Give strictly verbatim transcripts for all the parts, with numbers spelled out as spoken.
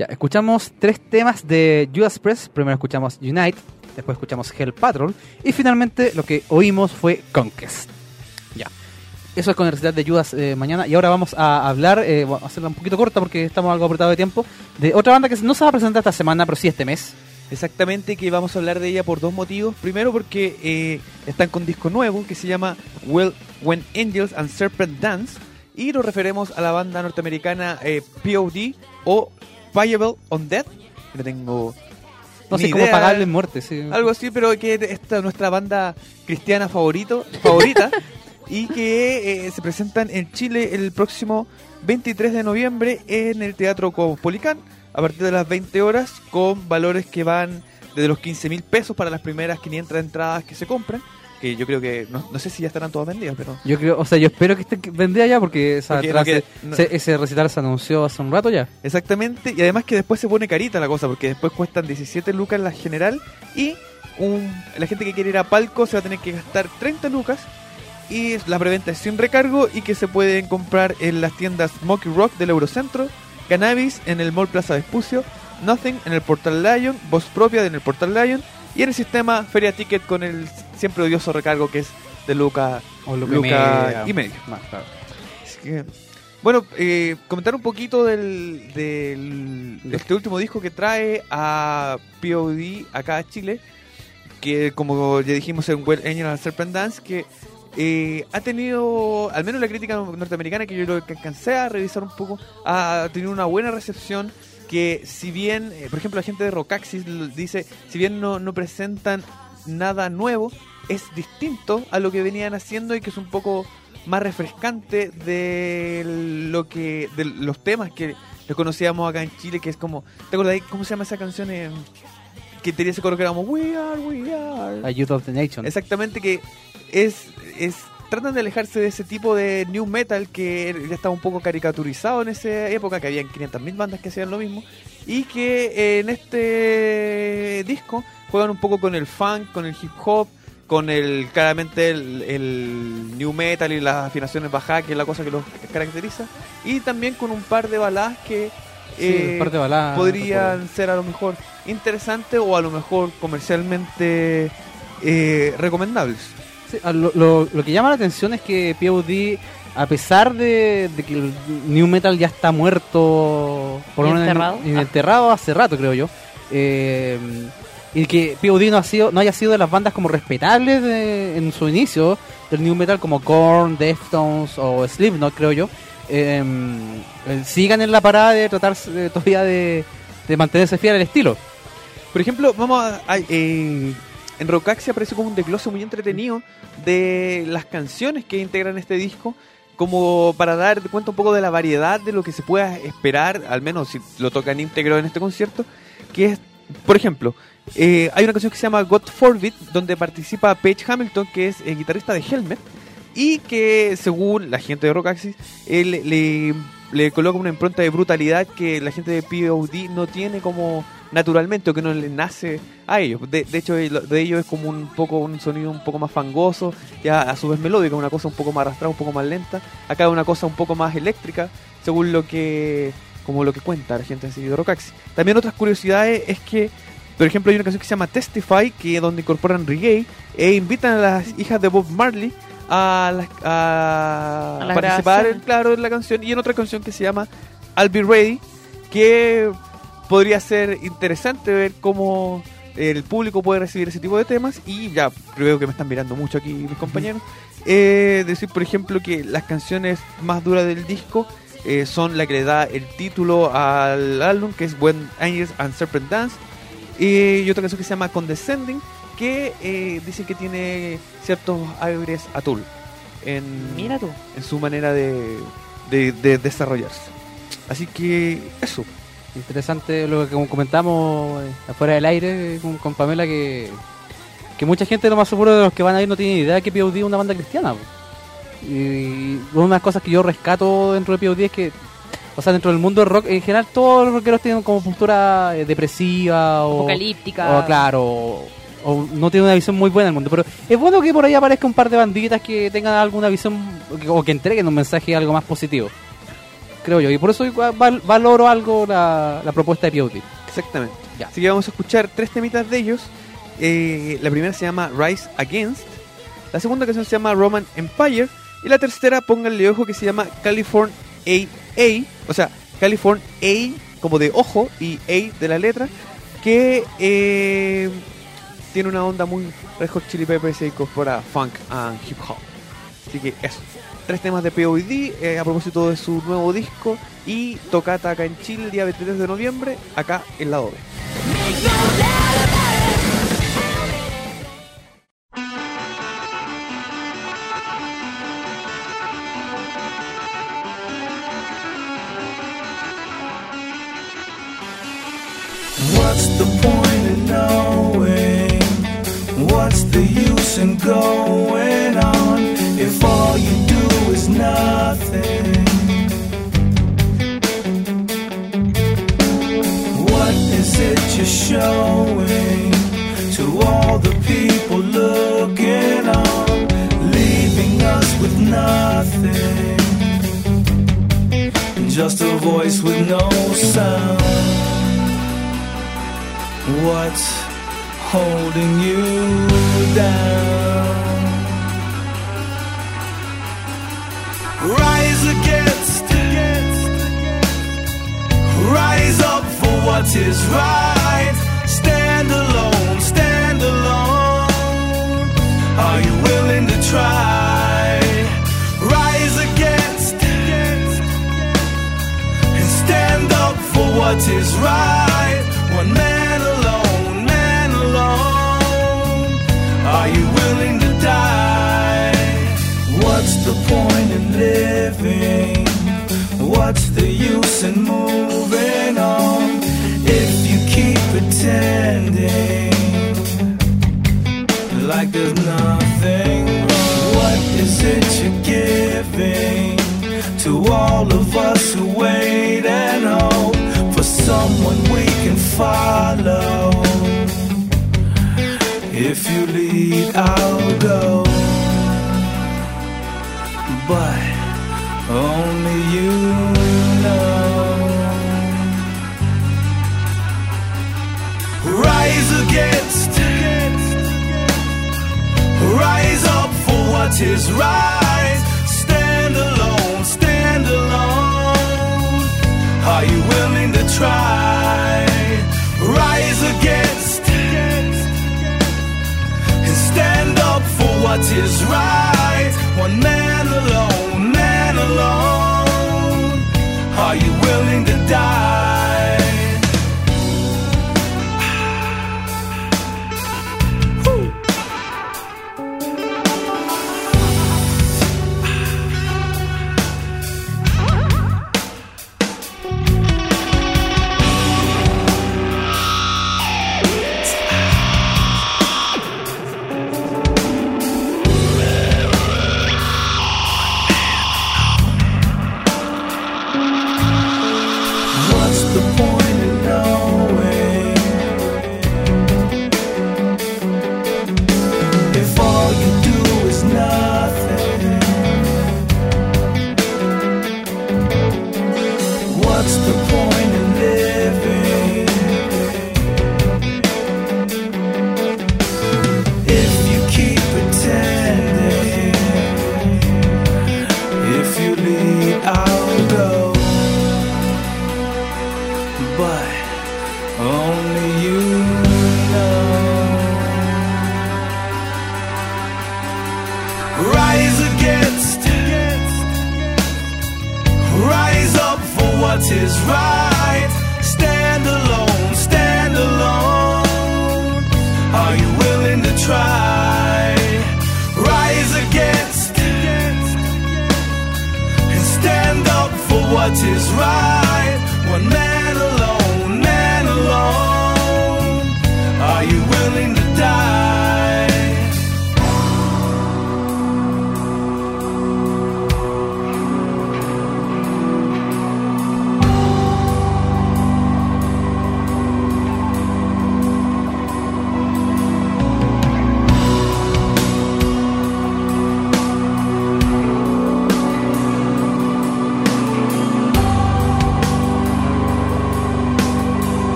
Ya, escuchamos tres temas de Judas Priest. Primero escuchamos Unite, después escuchamos Hell Patrol y finalmente lo que oímos fue Conquest. Ya, eso es con el recital de Judas eh, mañana. Y ahora vamos a hablar, eh, vamos a hacerla un poquito corta porque estamos algo apretados de tiempo, de otra banda que no se va a presentar esta semana, pero sí este mes. Exactamente, que vamos a hablar de ella por dos motivos. Primero porque eh, están con disco nuevo que se llama Well, When Angels and Serpent Dance, y nos referimos a la banda norteamericana eh, P O D o Payable on Death. No tengo No ni sé cómo idea, pagarle en muerte, sí. algo así, pero que esta es nuestra banda cristiana favorito, favorita y que eh, se presentan en Chile el próximo veintitrés de noviembre en el Teatro Caupolicán a partir de las veinte horas, con valores que van desde los quince mil pesos para las primeras quinientas entradas que se compran, que yo creo que, no, no sé si ya estarán todas vendidas, pero... Yo creo, o sea, yo espero que esté vendida ya porque, esa Porque atrás no, que- se- no- se- ese recital se anunció hace un rato ya. Exactamente, y además que después se pone carita la cosa, porque después cuestan diecisiete lucas la general, y un, la gente que quiere ir a palco se va a tener que gastar treinta lucas, y la preventa es sin recargo y que se pueden comprar en las tiendas Smokey Rock del Eurocentro, Cannabis en el Mall Plaza Vespucio, Nothing en el Portal Lion, Voz Propia en el Portal Lion, y en el sistema Feria Ticket con el siempre odioso recargo que es de Luca, O lo que Luca media. y medio. Más, claro. Así que, bueno, eh, comentar un poquito del, del de este último disco que trae a P O D acá a Chile, que como ya dijimos en Well Angel and Serpent Dance, que eh, ha tenido, al menos la crítica norteamericana, que yo lo que alcancé a revisar un poco, ha tenido una buena recepción, que si bien, eh, por ejemplo, la gente de Rockaxis dice, si bien no, no presentan nada nuevo, es distinto a lo que venían haciendo y que es un poco más refrescante de lo que de los temas que los conocíamos acá en Chile, que es como, ¿te acuerdas cómo se llama esa canción? Eh, que tenía ese coro que era como We Are, We Are. A Youth of the Nation. Exactamente, que es, es tratan de alejarse de ese tipo de new metal que ya estaba un poco caricaturizado en esa época, que habían quinientas mil bandas que hacían lo mismo, y que eh, en este disco juegan un poco con el funk, con el hip hop, con el claramente el, el new metal y las afinaciones bajadas, que es la cosa que los caracteriza, y también con un par de baladas que Sí, eh, un par de baladas, podrían recuerdo. ser a lo mejor interesantes o a lo mejor comercialmente eh, recomendables. Sí, a lo, lo, lo que llama la atención es que P O D, a pesar de, de que el New Metal ya está muerto, por ¿Y lo menos enterrado? en- en enterrado hace rato, creo yo, eh, y que P O D no, ha sido, no haya sido de las bandas como respetables de- en su inicio del New Metal, como Korn, Deftones o Slipknot, creo yo, eh, eh, sigan en la parada de tratar de, todavía de, de mantenerse fiel al estilo. Por ejemplo, vamos a, a- eh, en Rockaxi aparece como un desglose muy entretenido de las canciones que integran este disco, como para dar cuenta un poco de la variedad de lo que se pueda esperar, al menos si lo tocan íntegro en este concierto, que es, por ejemplo, eh, hay una canción que se llama God Forbid, donde participa Page Hamilton, que es el guitarrista de Helmet, y que según la gente de Rockaxis eh, le, le, le coloca una impronta de brutalidad que la gente de P O D no tiene como naturalmente, o que no le nace a ellos. De, de hecho, de ellos es como un poco un sonido un poco más fangoso, ya a su vez melódico, una cosa un poco más arrastrada, un poco más lenta. Acá una cosa un poco más eléctrica, según lo que como lo que cuenta la gente de Rockaxis. También otras curiosidades es que, por ejemplo, hay una canción que se llama Testify, que es donde incorporan reggae e invitan a las hijas de Bob Marley a, las- a A la participar en, grabación. claro, en la canción, y en otra canción que se llama I'll Be Ready, que podría ser interesante ver cómo el público puede recibir ese tipo de temas. Y ya creo que me están mirando mucho aquí mis compañeros, eh, decir por ejemplo que las canciones más duras del disco eh, son la que le da el título al álbum, que es When Angels and Serpent Dance, y otra canción que se llama Condescending, que eh, dicen que tiene ciertos aires a Tool en, Mira tú. en su manera de, de, de desarrollarse. Así que eso. Interesante lo que como comentamos eh, afuera del aire eh, con, con Pamela, que, que mucha gente, lo más seguro de los que van a ir, no tiene idea de que P O D es una banda cristiana. Po. Y una de las cosas que yo rescato dentro de P O D es que, o sea, dentro del mundo del rock en general, todos los rockeros tienen como postura eh, depresiva o Apocalíptica. o claro, o, o no tienen una visión muy buena del mundo. Pero es bueno que por ahí aparezca un par de banditas que tengan alguna visión o que, o que entreguen un mensaje algo más positivo. creo yo. Y por eso igual val- valoro algo la, la propuesta de P O D. Exactamente. Ya. Así que vamos a escuchar tres temitas de ellos. Eh, la primera se llama Rise Against. La segunda canción se llama Roman Empire. Y la tercera, pónganle ojo, que se llama California A A. O sea, California A como de ojo y A de la letra. Que eh, tiene una onda muy Red Hot Chili Peppers e incorpora funk and hip hop. Así que eso. Tres temas de P O D eh, a propósito de su nuevo disco. Y tocata acá en Chile el día veintitrés de noviembre. Acá en la Dove. What's the point in knowing? What's the use in going on if all you do is nothing? What is it you're showing to all the people looking on, leaving us with nothing? Just a voice with no sound. What's holding you down? Rise against, rise up for what is right. Stand alone, stand alone. Are you willing to try? Rise against, and stand up for what is right. One man alone, man alone. Are you willing to die? What's the point in living? What's the use in moving on if you keep pretending like there's nothing wrong? What is it you're giving to all of us who wait and hope for someone we can follow? If you lead, I'll go, but only you know. Rise against, rise up for what is right. Stand alone, stand alone. Are you willing to try? Rise against, and stand up for what is right. One man alone, man alone. Are you willing to die? Woo.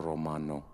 Romano.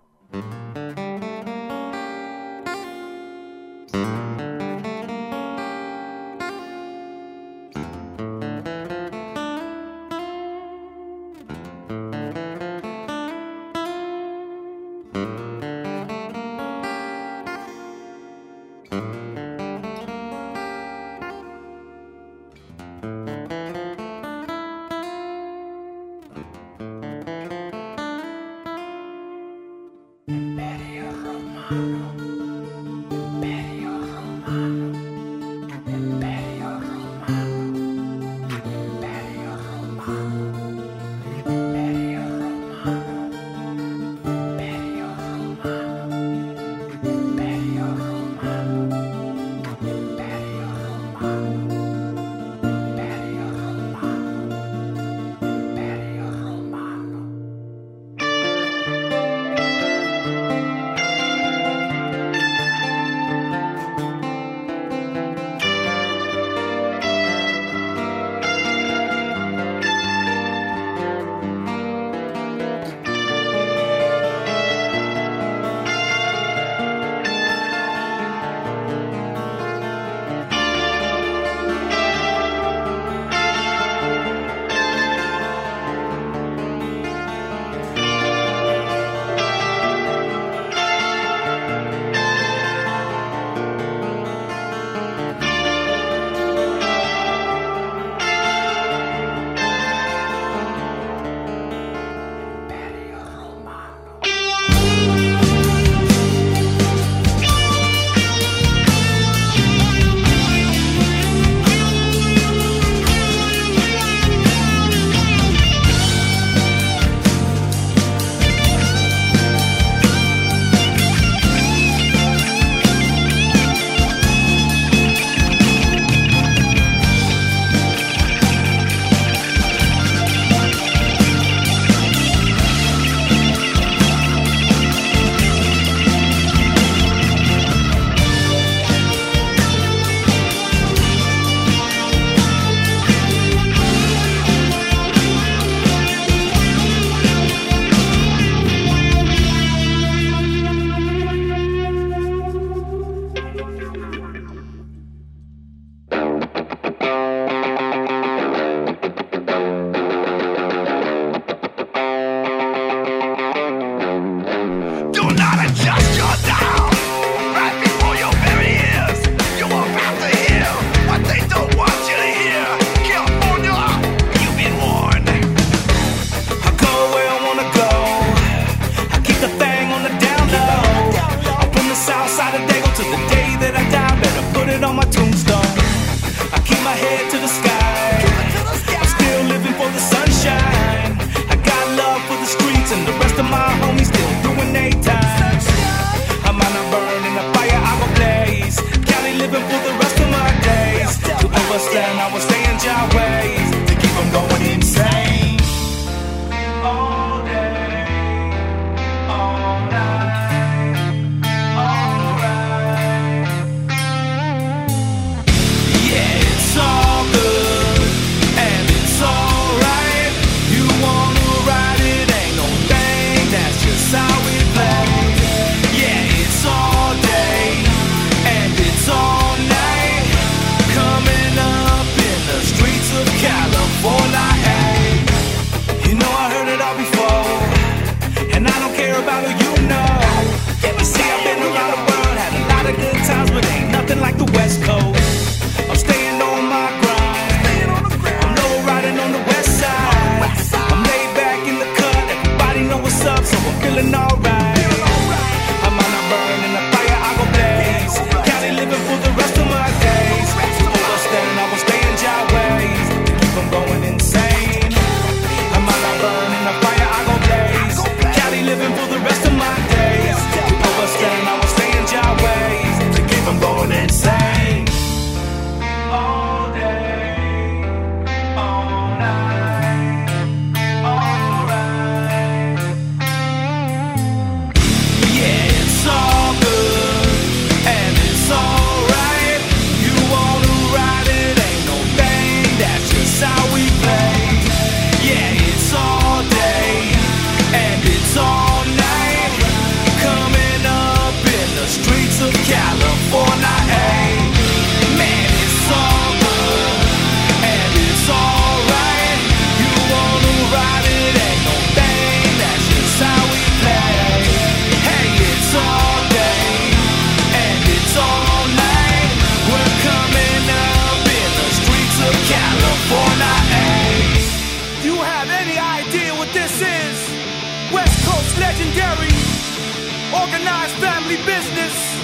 business.